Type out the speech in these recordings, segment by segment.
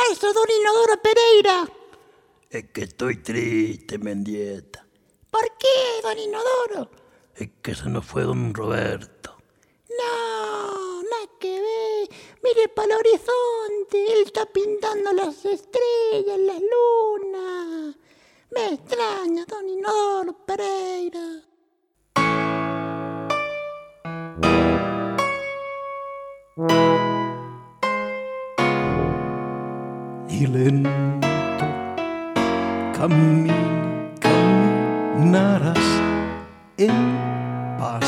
pasa, don Inodoro Pereira? Es que estoy triste, Mendieta. ¿Por qué, don Inodoro? Es que se nos fue don Roberto. No, nada que ver. Mire para el horizonte, él está pintando las estrellas, las lunas. Me extraña, don Inodoro Pereira. Y lento caminarás en paz.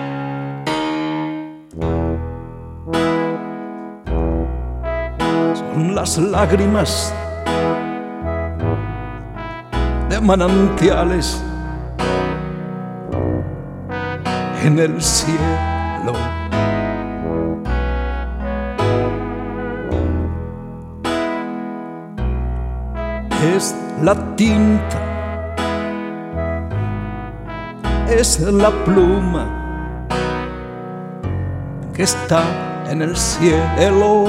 Son las lágrimas de manantiales en el cielo. Es la tinta, es la pluma que está en el cielo.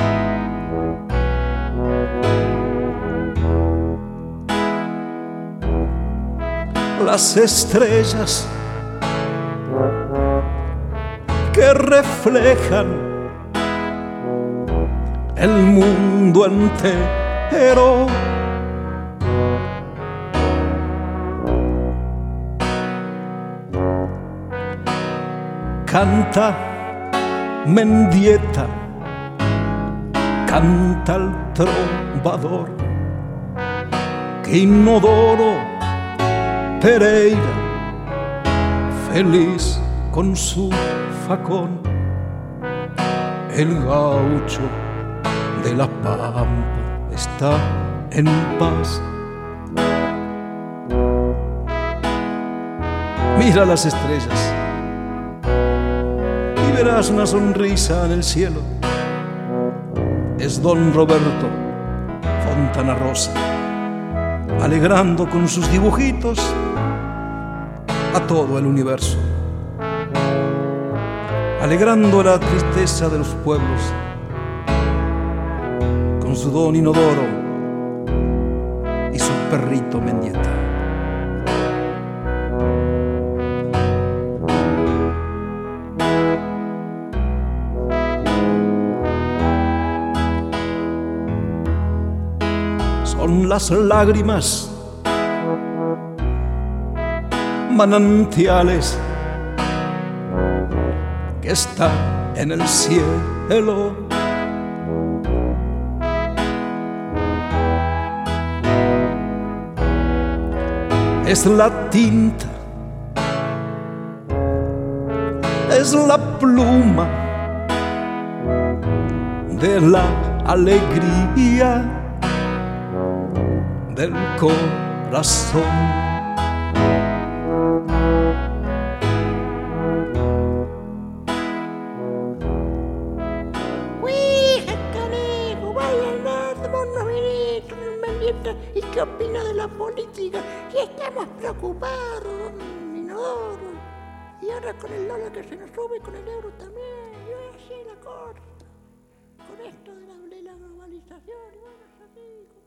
Las estrellas que reflejan el mundo entero. Canta Mendieta, canta el trovador, que Inodoro Pereira, feliz con su facón, el gaucho de la pampa está en paz. Mira las estrellas y verás una sonrisa en el cielo. Es don Roberto Fontana Rosa, alegrando con sus dibujitos a todo el universo, alegrando la tristeza de los pueblos con su don Inodoro y su perrito Mendieta. Son las lágrimas manantiales que está en el cielo. Es la tinta, es la pluma de la alegría del corazón. ¿Y qué opina de la política? Si estamos preocupados, don Inodoro. Y ahora con el dólar que se nos sube, con el euro también. Y hoy así la cosa. Con esto de la globalización, y bueno, así.